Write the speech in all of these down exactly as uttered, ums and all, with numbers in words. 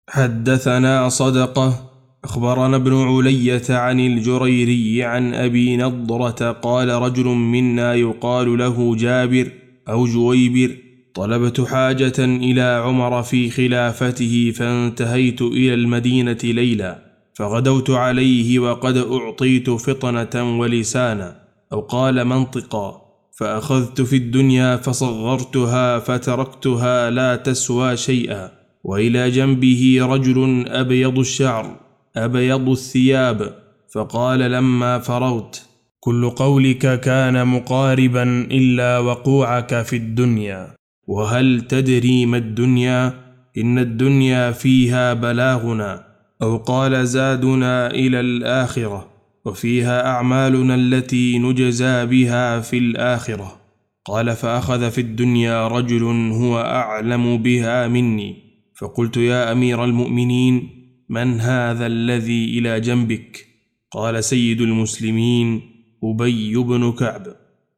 حدثنا صدقة أخبرنا ابن علية عن الجريري عن أبي نضرة قال رجل منا يقال له جابر أو جويبر طلبت حاجة إلى عمر في خلافته فانتهيت إلى المدينة ليلا فغدوت عليه وقد أعطيت فطنة ولسانا أو قال منطقا فأخذت في الدنيا فصغرتها فتركتها لا تسوى شيئا. وإلى جنبه رجل أبيض الشعر أبيض الثياب فقال لما فرغت كل قولك كان مقاربا إلا وقوعك في الدنيا، وهل تدري ما الدنيا؟ إن الدنيا فيها بلاغنا، أو قال زادنا إلى الآخرة، وفيها أعمالنا التي نجزى بها في الآخرة. قال فأخذ في الدنيا رجل هو أعلم بها مني، فقلت يا أمير المؤمنين من هذا الذي إلى جنبك؟ قال سيد المسلمين أبي بن كعب.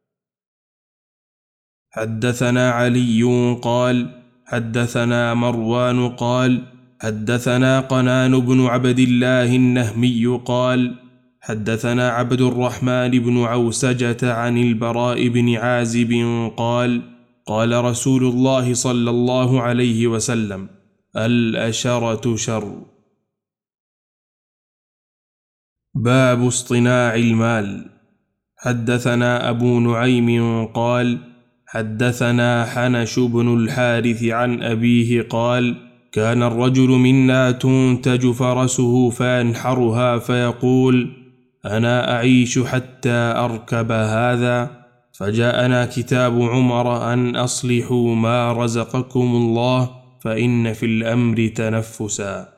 حدثنا علي قال حدثنا مروان قال حدثنا قنان بن عبد الله النهمي قال حدثنا عبد الرحمن بن عوسجة عن البراء بن عازب قال قال رسول الله صلى الله عليه وسلم الأشرة شر. باب اصطناع المال. حدثنا أبو نعيم قال حدثنا حنش بن الحارث عن أبيه قال كان الرجل منا تنتج فرسه فينحرها فيقول أنا أعيش حتى أركب هذا، فجاءنا كتاب عمر أن أصلحوا ما رزقكم الله فإن في الأمر تنفسا.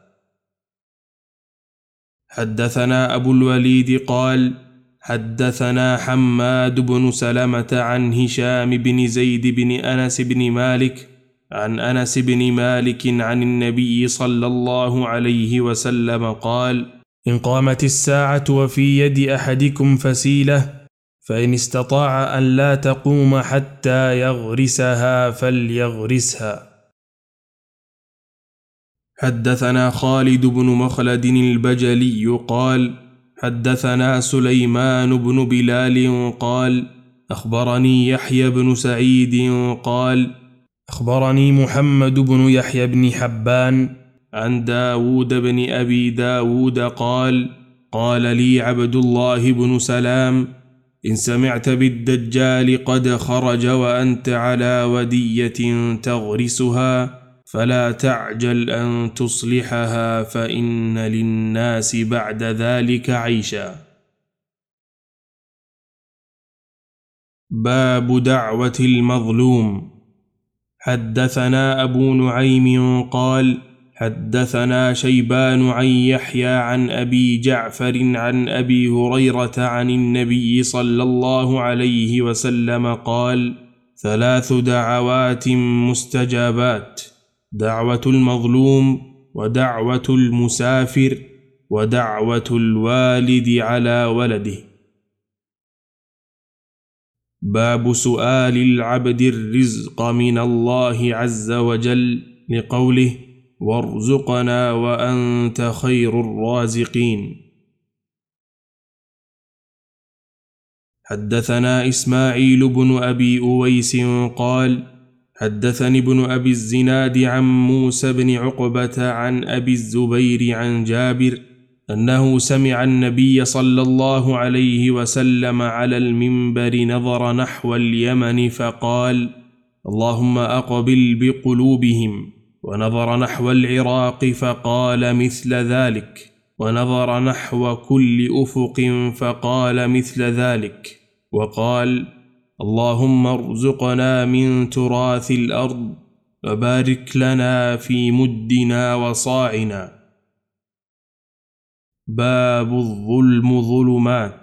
حدثنا أبو الوليد قال حدثنا حماد بن سلمة عن هشام بن زيد بن أنس بن مالك عن أنس بن مالك عن النبي صلى الله عليه وسلم قال إن قامت الساعة وفي يد أحدكم فسيلة فإن استطاع أن لا تقوم حتى يغرسها فليغرسها. حدثنا خالد بن مخلد البجلي قال حدثنا سليمان بن بلال قال أخبرني يحيى بن سعيد قال أخبرني محمد بن يحيى بن حبان عن داود بن أبي داود قال قال لي عبد الله بن سلام إن سمعت بالدجال قد خرج وأنت على ودية تغرسها فلا تعجل أن تصلحها فإن للناس بعد ذلك عيشا. باب دعوة المظلوم. حدثنا أبو نعيم قال حدثنا شيبان عن يحيى عن أبي جعفر عن أبي هريرة عن النبي صلى الله عليه وسلم قال ثلاث دعوات مستجابات: دعوة المظلوم، ودعوة المسافر، ودعوة الوالد على ولده. باب سؤال العبد الرزق من الله عز وجل لقوله وارزقنا وأنت خير الرازقين. حدثنا إسماعيل بن أبي أويس قال حدثني ابن أبي الزناد عن موسى بن عقبة عن أبي الزبير عن جابر أنه سمع النبي صلى الله عليه وسلم على المنبر نظر نحو اليمن فقال اللهم أقبل بقلوبهم، ونظر نحو العراق فقال مثل ذلك، ونظر نحو كل أفق فقال مثل ذلك، وقال اللهم ارزقنا من تراث الأرض وبارك لنا في مدنا وصاعنا. باب الظلم ظلمات.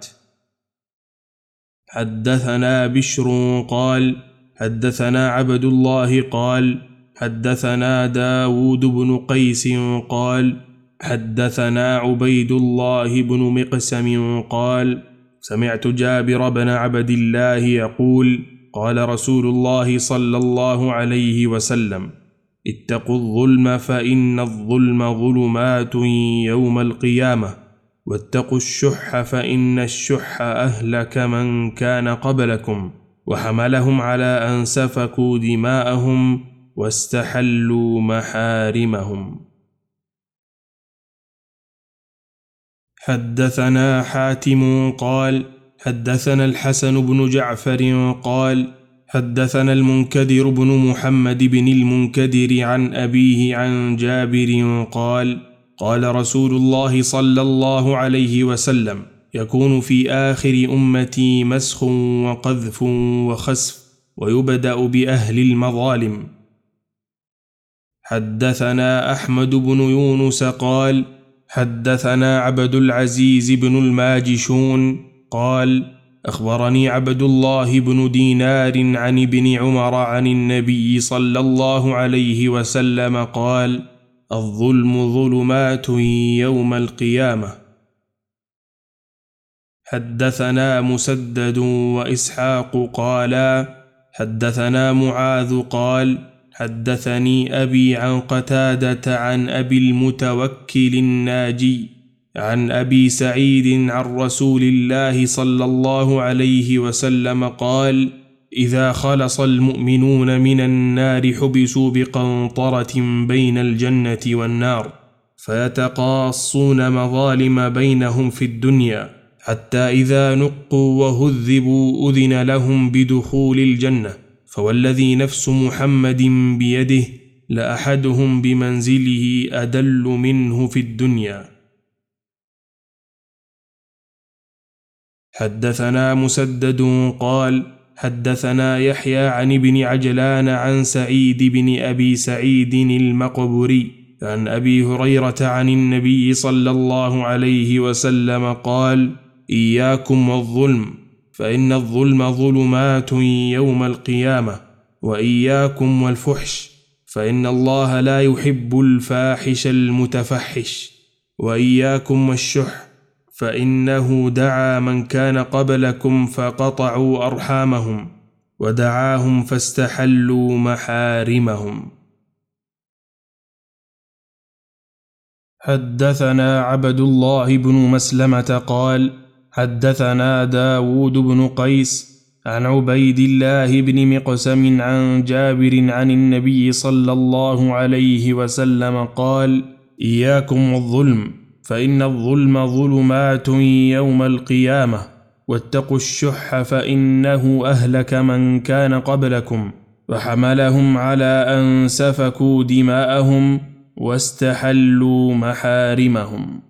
حدثنا بشر قال حدثنا عبد الله قال حدثنا داود بن قيس قال حدثنا عبيد الله بن مقسم قال سمعت جابر بن عبد الله يقول قال رسول الله صلى الله عليه وسلم اتقوا الظلم فإن الظلم ظلمات يوم القيامة، واتقوا الشح فإن الشح أهلك من كان قبلكم وحملهم على أن سفكوا دماءهم واستحلوا محارمهم. حدثنا حاتم قال حدثنا الحسن بن جعفر قال حدثنا المنكدر بن محمد بن المنكدر عن أبيه عن جابر قال قال رسول الله صلى الله عليه وسلم: يكون في آخر أمتي مسخ وقذف وخسف، ويبدأ بأهل المظالم. حدثنا أحمد بن يونس قال حدثنا عبد العزيز بن الماجشون قال أخبرني عبد الله بن دينار عن ابن عمر عن النبي صلى الله عليه وسلم قال: الظلم ظلمات يوم القيامة. حدثنا مسدد وإسحاق قالا حدثنا معاذ قال حدثني أبي عن قتادة عن أبي المتوكل الناجي عن أبي سعيد عن رسول الله صلى الله عليه وسلم قال: إذا خلص المؤمنون من النار حبسوا بقنطرة بين الجنة والنار، فيتقاصون مظالم بينهم في الدنيا، حتى إذا نقوا وهذبوا أذن لهم بدخول الجنة، فوالذي نفس محمد بيده لأحدهم بمنزله أدل منه في الدنيا. حدثنا مسدد قال حدثنا يحيى عن ابن عجلان عن سعيد بن أبي سعيد المقبري عن أبي هريرة عن النبي صلى الله عليه وسلم قال: إياكم والظلم، فإن الظلم ظلمات يوم القيامة، وإياكم والفحش، فإن الله لا يحب الفاحش المتفحش، وإياكم والشح، فإنه دعا من كان قبلكم فقطعوا أرحامهم، ودعاهم فاستحلوا محارمهم. حدثنا عبد الله بن مسلمة قال حدثنا داود بن قيس عن عبيد الله بن مقسم عن جابر عن النبي صلى الله عليه وسلم قال: إياكم والظلم، فإن الظلم ظلمات يوم القيامة، واتقوا الشح فإنه أهلك من كان قبلكم وحملهم على أن سفكوا دماءهم واستحلوا محارمهم.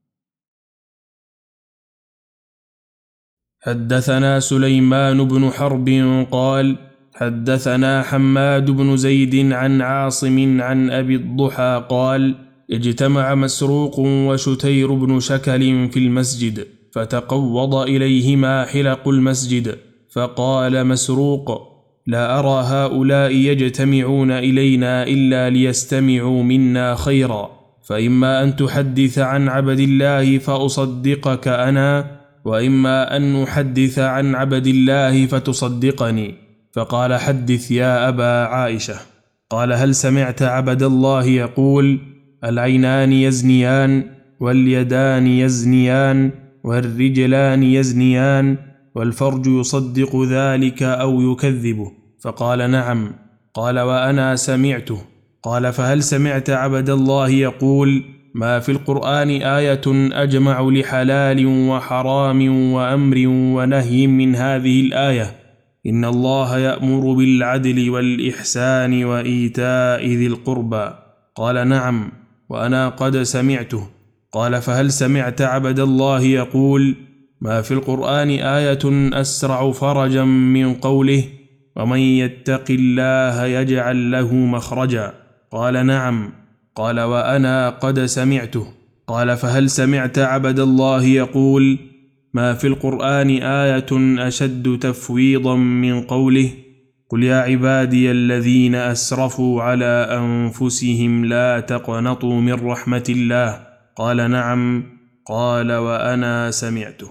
حدثنا سليمان بن حرب قال حدثنا حماد بن زيد عن عاصم عن أبي الضحى قال: اجتمع مسروق وشتير بن شكل في المسجد، فتقوض إليهما حلق المسجد، فقال مسروق: لا أرى هؤلاء يجتمعون إلينا إلا ليستمعوا منا خيرا، فإما أن تحدث عن عبد الله فأصدقك أنا، وإما أن نحدث عن عبد الله فتصدقني. فقال: حدث يا أبا عائشة. قال: هل سمعت عبد الله يقول: العينان يزنيان، واليدان يزنيان، والرجلان يزنيان، والفرج يصدق ذلك أو يكذبه؟ فقال: نعم. قال: وأنا سمعته. قال: فهل سمعت عبد الله يقول: ما في القرآن آية أجمع لحلال وحرام وأمر ونهي من هذه الآية: إن الله يأمر بالعدل والإحسان وإيتاء ذي القربى؟ قال: نعم، وأنا قد سمعته. قال: فهل سمعت عبد الله يقول: ما في القرآن آية أسرع فرجا من قوله: ومن يتق الله يجعل له مخرجا؟ قال: نعم. قال: وأنا قد سمعته. قال: فهل سمعت عبد الله يقول: ما في القرآن آية أشد تفويضا من قوله: قل يا عبادي الذين أسرفوا على أنفسهم لا تقنطوا من رحمة الله؟ قال: نعم. قال: وأنا سمعته.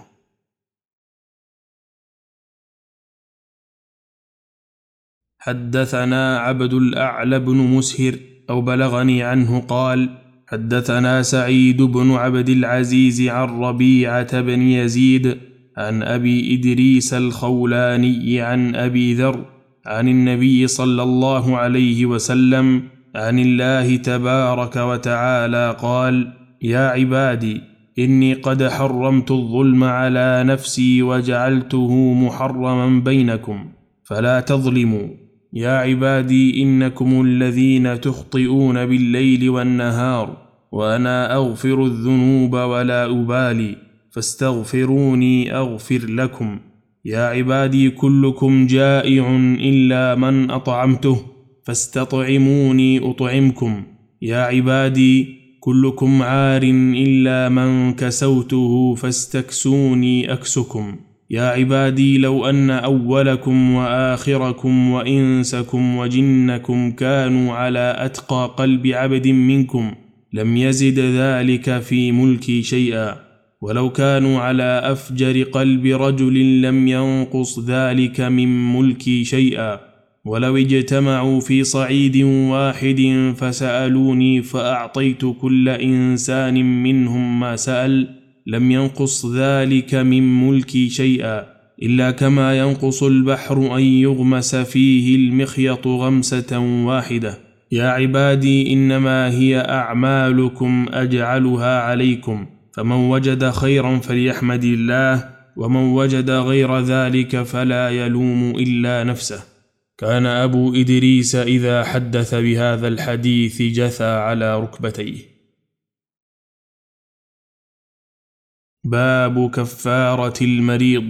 حدثنا عبد الأعلى بن مسهر أو بلغني عنه قال: حدثنا سعيد بن عبد العزيز عن ربيعة بن يزيد عن أبي إدريس الخولاني عن أبي ذر عن النبي صلى الله عليه وسلم عن الله تبارك وتعالى قال: يا عبادي إني قد حرمت الظلم على نفسي وجعلته محرما بينكم فلا تظلموا. يا عبادي إنكم الذين تخطئون بالليل والنهار وأنا أغفر الذنوب ولا أبالي فاستغفروني أغفر لكم. يا عبادي كلكم جائع إلا من أطعمته فاستطعموني أطعمكم. يا عبادي كلكم عار إلا من كسوته فاستكسوني أكسكم. يا عبادي لو أن أولكم وآخركم وإنسكم وجنكم كانوا على أتقى قلب عبد منكم لم يزد ذلك في ملكي شيئا، ولو كانوا على أفجر قلب رجل لم ينقص ذلك من ملكي شيئا، ولو اجتمعوا في صعيد واحد فسألوني فأعطيت كل إنسان منهم ما سأل لم ينقص ذلك من ملكي شيئا، إلا كما ينقص البحر أن يغمس فيه المخيط غمسة واحدة. يا عبادي إنما هي أعمالكم أجعلها عليكم، فمن وجد خيرا فليحمد الله، ومن وجد غير ذلك فلا يلوم إلا نفسه. كان أبو إدريس إذا حدث بهذا الحديث جثى على ركبتيه. باب كفارة المريض.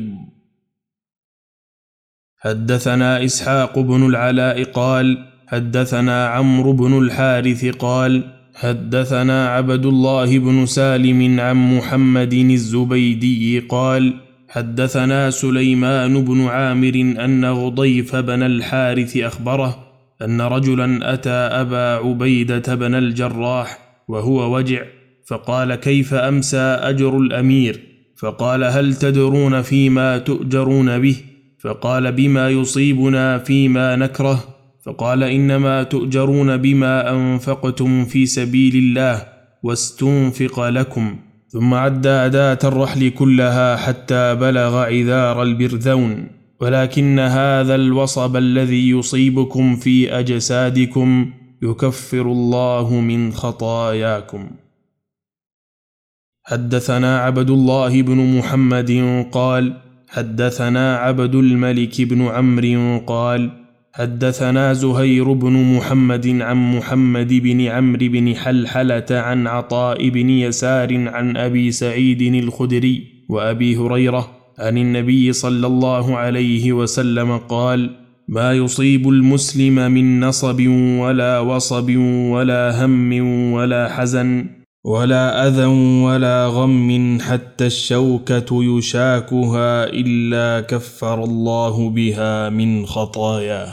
حدثنا إسحاق بن العلاء قال: حدثنا عمرو بن الحارث قال: حدثنا عبد الله بن سالم عن محمد الزبيدي قال: حدثنا سليمان بن عامر أن غضيف بن الحارث أخبره أن رجلا أتى أبا عبيدة بن الجراح وهو وجع، فقال: كيف أمسى أجر الأمير؟ فقال: هل تدرون فيما تؤجرون به؟ فقال: بما يصيبنا فيما نكره. فقال: إنما تؤجرون بما أنفقتم في سبيل الله واستنفق لكم. ثم عد أداة الرحل كلها حتى بلغ عذار البرذون: ولكن هذا الوصب الذي يصيبكم في أجسادكم يكفر الله من خطاياكم. حدثنا عبد الله بن محمد قال: حدثنا عبد الملك بن عمرو قال: حدثنا زهير بن محمد عن محمد بن عمرو بن حلحلة عن عطاء بن يسار عن أبي سعيد الخدري وأبي هريرة عن النبي صلى الله عليه وسلم قال: ما يصيب المسلم من نصب ولا وصب ولا هم ولا حزن ولا أذى ولا غم حتى الشوكة يشاكها إلا كفر الله بها من خطاياه.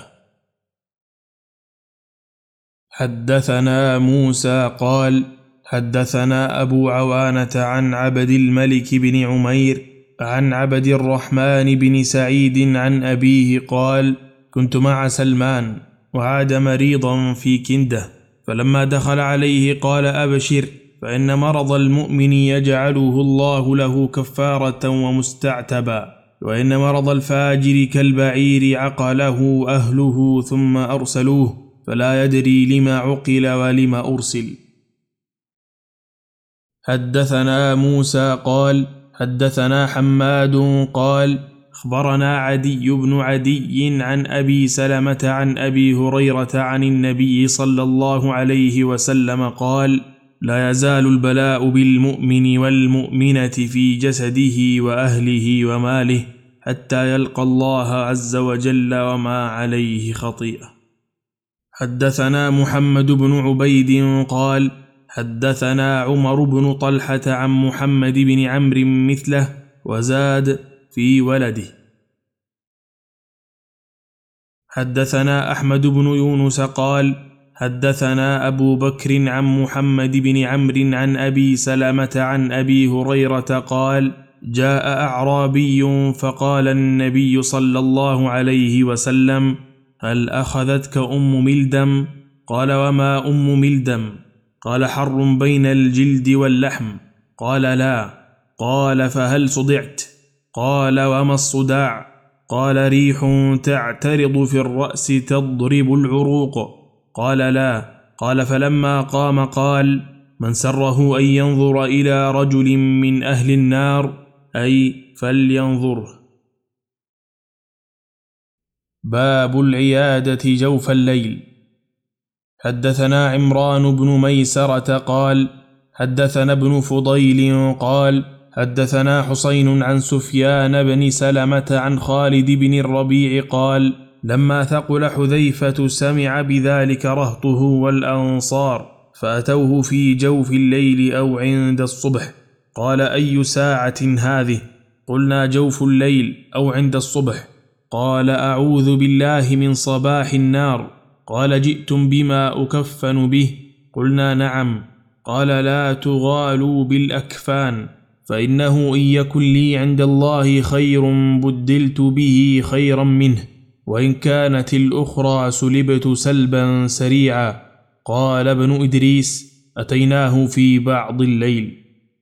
حدثنا موسى قال: حدثنا أبو عوانة عن عبد الملك بن عمير عن عبد الرحمن بن سعيد عن أبيه قال: كنت مع سلمان وعاد مريضا في كنده، فلما دخل عليه قال: أبشر، فإن مرض المؤمن يجعله الله له كفارة ومستعتبا، وإن مرض الفاجر كالبعير عقله أهله ثم أرسلوه فلا يدري لما عقل ولما أرسل. حدثنا موسى قال: حدثنا حماد قال: أخبرنا عدي بن عدي عن أبي سلمة عن أبي هريرة عن النبي صلى الله عليه وسلم قال: لا يزال البلاء بالمؤمن والمؤمنة في جسده وأهله وماله حتى يلقى الله عز وجل وما عليه خطيئة. حدثنا محمد بن عبيد قال: حدثنا عمر بن طلحة عن محمد بن عمرو مثله وزاد في ولده. حدثنا أحمد بن يونس قال: حدثنا أبو بكر عن محمد بن عمرو عن أبي سلمة عن أبي هريرة قال: جاء أعرابي فقال النبي صلى الله عليه وسلم: هل أخذتك أم ملدم؟ قال وما أم ملدم؟ قال حر بين الجلد واللحم. قال لا. قال فهل صدعت؟ قال وما الصداع؟ قال ريح تعترض في الرأس تضرب العروق. قال لا. قال فلما قام قال من سره أن ينظر إلى رجل من أهل النار أي فلينظره. باب العيادة جوف الليل. حدثنا عمران بن ميسرة قال حدثنا ابن فضيل قال حدثنا حسين عن سفيان بن سلمة عن خالد بن الربيع قال لما ثقل حذيفة سمع بذلك رهطه والأنصار فأتوه في جوف الليل أو عند الصبح. قال أي ساعة هذه؟ قلنا جوف الليل أو عند الصبح. قال أعوذ بالله من صباح النار. قال جئتم بما أكفن به؟ قلنا نعم. قال لا تغالوا بالأكفان فإنه إن يكن لي عند الله خير بدلت به خيرا منه وإن كانت الأخرى سلبت سلبا سريعا. قال ابن إدريس أتيناه في بعض الليل.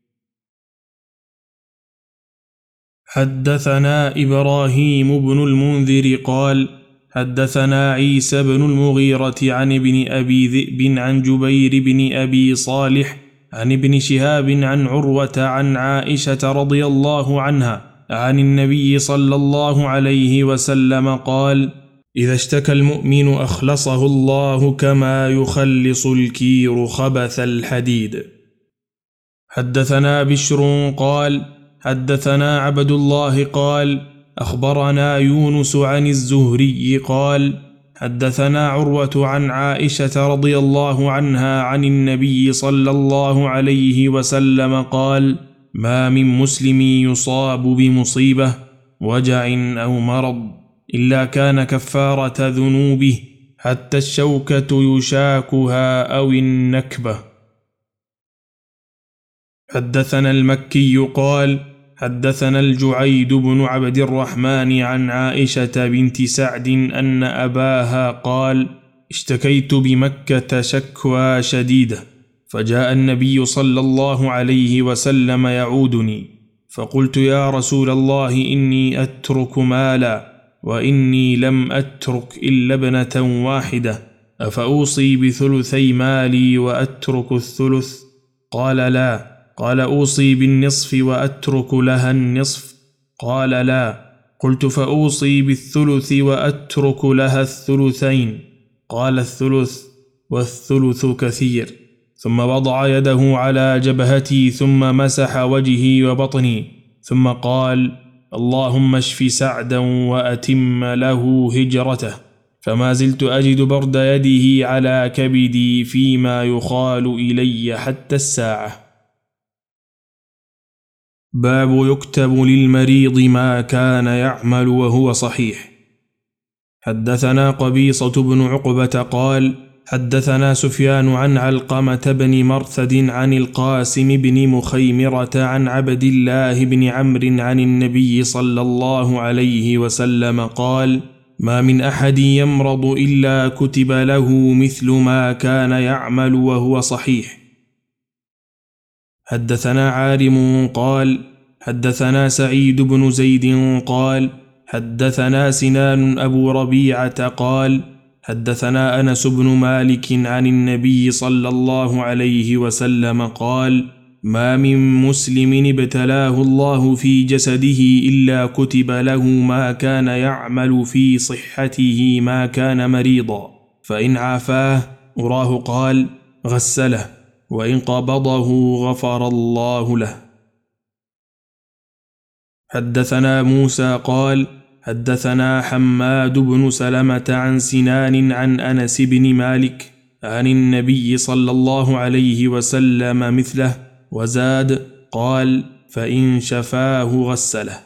حدثنا إبراهيم بن المنذر قال حدثنا عيسى بن المغيرة عن ابن أبي ذئب عن جبير بن أبي صالح عن ابن شهاب عن عروة عن عائشة رضي الله عنها عن النبي صلى الله عليه وسلم قال إذا اشتكى المؤمن أخلصه الله كما يخلص الكير خبث الحديد. حدثنا بشر قال حدثنا عبد الله قال أخبرنا يونس عن الزهري قال حدثنا عروة عن عائشة رضي الله عنها عن النبي صلى الله عليه وسلم قال ما من مسلم يصاب بمصيبة وجع أو مرض إلا كان كفارة ذنوبه حتى الشوكة يشاكها أو النكبة. حدثنا المكي قال حدثنا الجعيد بن عبد الرحمن عن عائشة بنت سعد أن أباها قال اشتكيت بمكة شكوى شديدة فجاء النبي صلى الله عليه وسلم يعودني فقلت يا رسول الله إني أترك مالا وإني لم أترك إلا ابنة واحدة أفأوصي بثلثي مالي وأترك الثلث؟ قال لا. قال أوصي بالنصف وأترك لها النصف؟ قال لا. قلت فأوصي بالثلث وأترك لها الثلثين؟ قال الثلث والثلث كثير. ثم وضع يده على جبهتي ثم مسح وجهي وبطني ثم قال اللهم اشف سعدا وأتم له هجرته. فما زلت أجد برد يده على كبدي فيما يخال إلي حتى الساعة. باب يكتب للمريض ما كان يعمل وهو صحيح. حدثنا قبيصة بن عقبة قال حدثنا سفيان عن علقمة بن مرثد عن القاسم بن مخيمرة عن عبد الله بن عمرو عن النبي صلى الله عليه وسلم قال ما من أحد يمرض إلا كتب له مثل ما كان يعمل وهو صحيح. حدثنا عارم قال حدثنا سعيد بن زيد قال حدثنا سنان أبو ربيعة قال حدثنا أنس بن مالك عن النبي صلى الله عليه وسلم قال ما من مسلم ابتلاه الله في جسده إلا كتب له ما كان يعمل في صحته ما كان مريضا فإن عافاه أراه قال غسله وإن قبضه غفر الله له. حدثنا موسى قال حدثنا حماد بن سلمة عن سنان عن أنس بن مالك عن النبي صلى الله عليه وسلم مثله وزاد قال فإن شفاه غسله.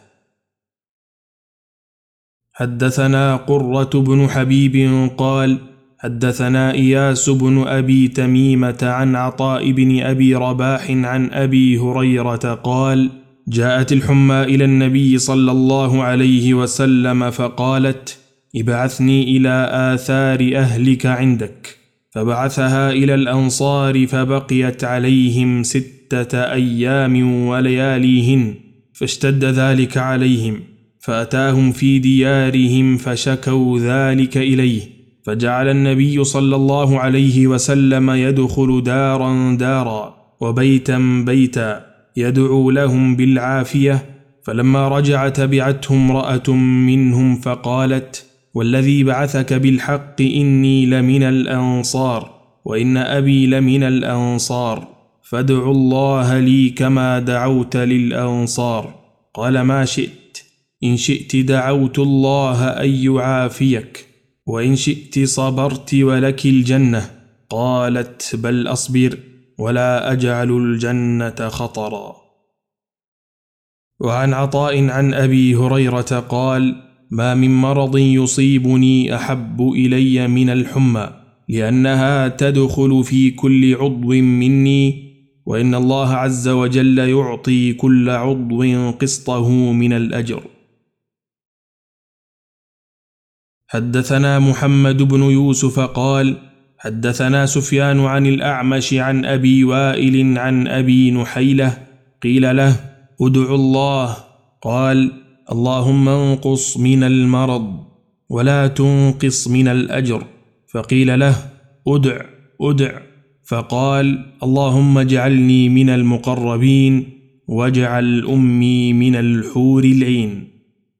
حدثنا قرة بن حبيب قال حدثنا إياس بن أبي تميمة عن عطاء بن أبي رباح عن أبي هريرة قال جاءت الحمى إلى النبي صلى الله عليه وسلم فقالت ابعثني إلى آثار أهلك عندك فبعثها إلى الأنصار فبقيت عليهم ستة أيام ولياليهن، فاشتد ذلك عليهم فأتاهم في ديارهم فشكوا ذلك إليه، فجعل النبي صلى الله عليه وسلم يدخل دارا دارا وبيتا بيتا يدعو لهم بالعافية. فلما رجع تبعته امرأة منهم فقالت: والذي بعثك بالحق إني لمن الأنصار وإن أبي لمن الأنصار، فادعوا الله لي كما دعوت للأنصار. قال: ما شئت، إن شئت دعوت الله أن يعافيك، وإن شئت صبرت ولك الجنة. قالت: بل أصبر ولا أجعل الجنة خطرا. وعن عطاء عن أبي هريرة قال: ما من مرض يصيبني أحب إلي من الحمى، لأنها تدخل في كل عضو مني، وإن الله عز وجل يعطي كل عضو قسطه من الأجر. حدثنا محمد بن يوسف قال: حدثنا سفيان عن الأعمش عن أبي وائل عن أبي نحيلة قيل له: ادعوا الله. قال: اللهم انقص من المرض ولا تنقص من الأجر. فقيل له: ادع ادع. فقال: اللهم اجعلني من المقربين واجعل أمي من الحور العين.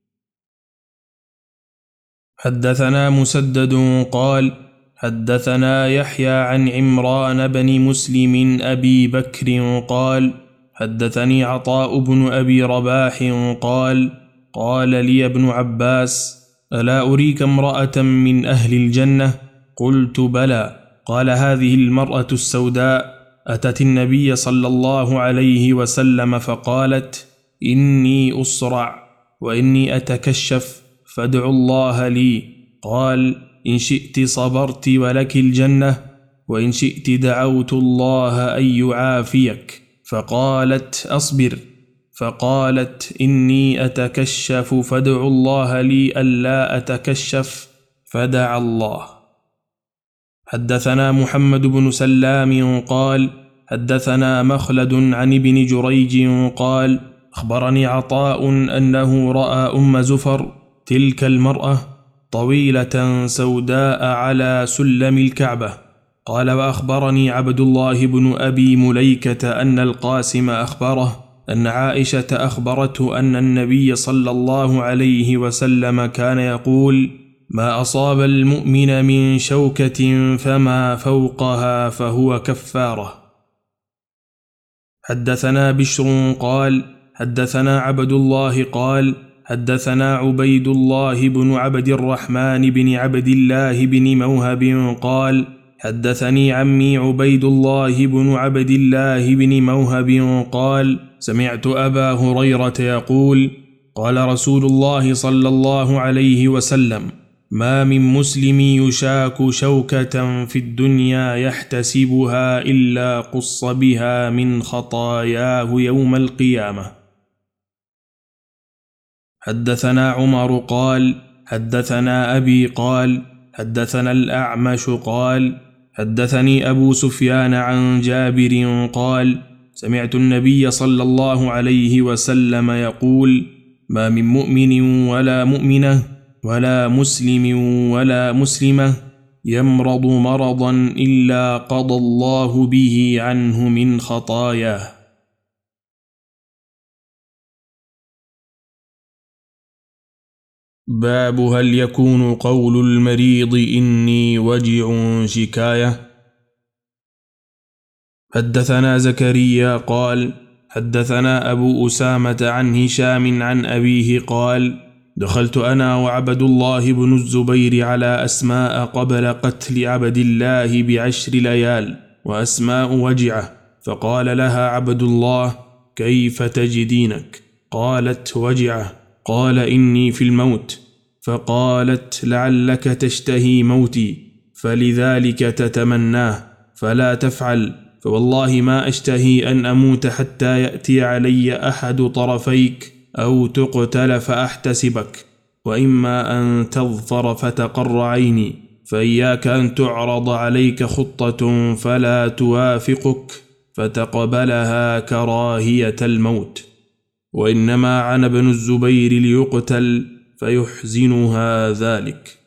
حدثنا مسدد قال: حدثنا يحيى عن عمران بن مسلم أبي بكر قال: حدثني عطاء بن أبي رباح قال: قال لي ابن عباس: ألا أريك امرأة من أهل الجنة؟ قلت: بلى. قال: هذه المرأة السوداء أتت النبي صلى الله عليه وسلم فقالت: إني أصرع وإني أتكشف فادعوا الله لي. قال: إن شئت صبرت ولك الجنة، وإن شئت دعوت الله أن يعافيك. فقالت: أصبر. فقالت: إني أتكشف فادعوا الله لي ألا أتكشف، فدعا الله. حدثنا محمد بن سلام قال: حدثنا مخلد عن ابن جريج قال: أخبرني عطاء أنه رأى أم زفر تلك المرأة طويلة سوداء على سلم الكعبة. قال: وأخبرني عبد الله بن أبي مليكة أن القاسم أخبره أن عائشة أخبرته أن النبي صلى الله عليه وسلم كان يقول: ما أصاب المؤمن من شوكة فما فوقها فهو كفارة. حدثنا بشر قال: حدثنا عبد الله قال: حدثنا عبيد الله بن عبد الرحمن بن عبد الله بن موهب قال: حدثني عمي عبيد الله بن عبد الله بن موهب قال: سمعت أبا هريرة يقول: قال رسول الله صلى الله عليه وسلم: ما من مسلم يشاك شوكة في الدنيا يحتسبها إلا قص بها من خطاياه يوم القيامة. حدثنا عمر قال: حدثنا أبي قال: حدثنا الأعمش قال: حدثني أبو سفيان عن جابر قال: سمعت النبي صلى الله عليه وسلم يقول: ما من مؤمن ولا مؤمنة ولا مسلم ولا مسلمة يمرض مرضا إلا قضى الله به عنه من خطاياه. باب هل يكون قول المريض إني وجع شكاية؟ حدثنا زكريا قال: حدثنا أبو أسامة عن هشام عن أبيه قال: دخلت أنا وعبد الله بن الزبير على أسماء قبل قتل عبد الله بعشر ليال، وأسماء وجعه، فقال لها عبد الله: كيف تجدينك؟ قالت: وجعه. قال: إني في الموت. فقالت: لعلك تشتهي موتي فلذلك تتمناه، فلا تفعل، فوالله ما أشتهي أن أموت حتى يأتي علي أحد طرفيك، أو تقتل فأحتسبك، وإما أن تظفر فتقر عيني فإياك أن تعرض عليك خطة فلا توافقك فتقبلها كراهية الموت، وإنما عن ابن الزبير ليقتل فيحزنها ذلك.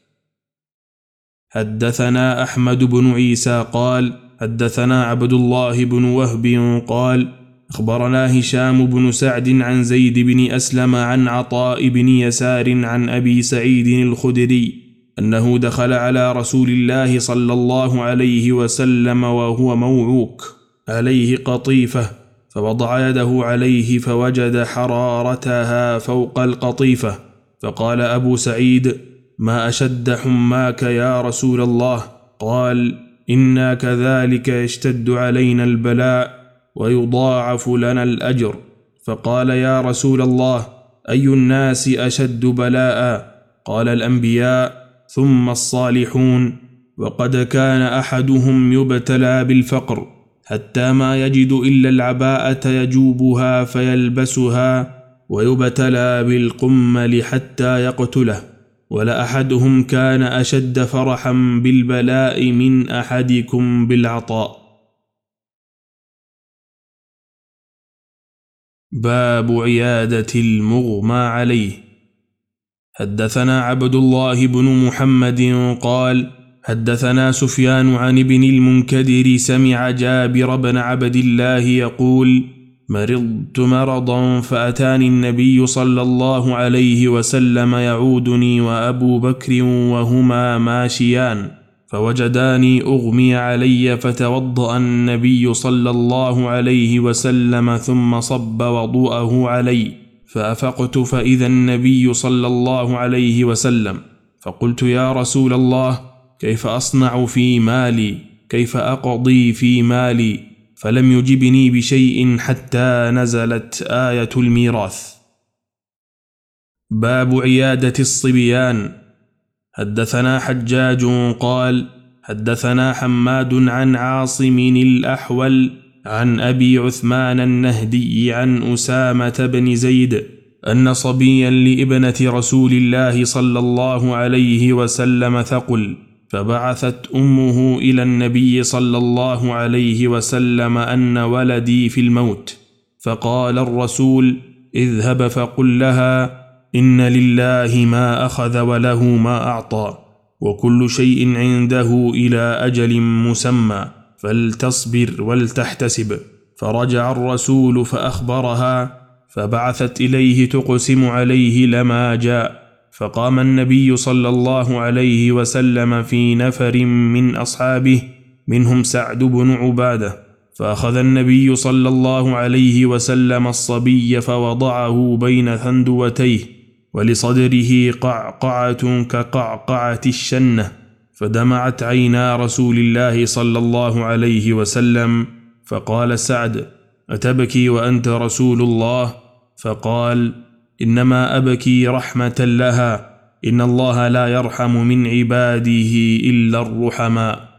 حدثنا أحمد بن عيسى قال حدثنا عبد الله بن وهب قال أخبرنا هشام بن سعد عن زيد بن أسلم عن عطاء بن يسار عن أبي سعيد الخدري أنه دخل على رسول الله صلى الله عليه وسلم وهو موعوك عليه قطيفة، فوضع يده عليه فوجد حرارتها فوق القطيفة، فقال أبو سعيد: ما أشد حماك يا رسول الله؟ قال: إنا كذلك يشتد علينا البلاء ويضاعف لنا الأجر. فقال: يا رسول الله، أي الناس أشد بلاء؟ قال: الأنبياء ثم الصالحون، وقد كان أحدهم يبتلى بالفقر حتى ما يجد إلا العباءة يجوبها فيلبسها، ويبتلى بالقمل حتى يقتله، ولأحدهم كان أشد فرحا بالبلاء من أحدكم بالعطاء. باب عيادة المغمى عليه. حدثنا عبد الله بن محمد قال حدثنا سفيان عن ابن المنكدر سمع جابر بن عبد الله يقول: مرضت مرضا فأتاني النبي صلى الله عليه وسلم يعودني وأبو بكر وهما ماشيان، فوجداني أغمي علي، فتوضأ النبي صلى الله عليه وسلم ثم صب وضوءه علي، فأفقت فإذا النبي صلى الله عليه وسلم، فقلت: يا رسول الله، كيف أصنع في مالي؟ كيف أقضي في مالي؟ فلم يجبني بشيء حتى نزلت آية الميراث. باب عيادة الصبيان. حدثنا حجاج قال حدثنا حماد عن عاصم الأحول عن أبي عثمان النهدي عن أسامة بن زيد أن صبيا لابنة رسول الله صلى الله عليه وسلم ثقل، فبعثت أمه إلى النبي صلى الله عليه وسلم أن ولدي في الموت، فقال الرسول: اذهب فقل لها إن لله ما أخذ وله ما أعطى، وكل شيء عنده إلى أجل مسمى، فلتصبر ولتحتسب. فرجع الرسول فأخبرها، فبعثت إليه تقسم عليه لما جاء، فقام النبي صلى الله عليه وسلم في نفر من أصحابه منهم سعد بن عبادة، فأخذ النبي صلى الله عليه وسلم الصبي فوضعه بين ثندوتيه، ولصدره قعقعة كقعقعة الشنة، فدمعت عينا رسول الله صلى الله عليه وسلم، فقال سعد: أتبكي وأنت رسول الله؟ فقال: إنما أبكي رحمة لها، إن الله لا يرحم من عباده إلا الرحماء.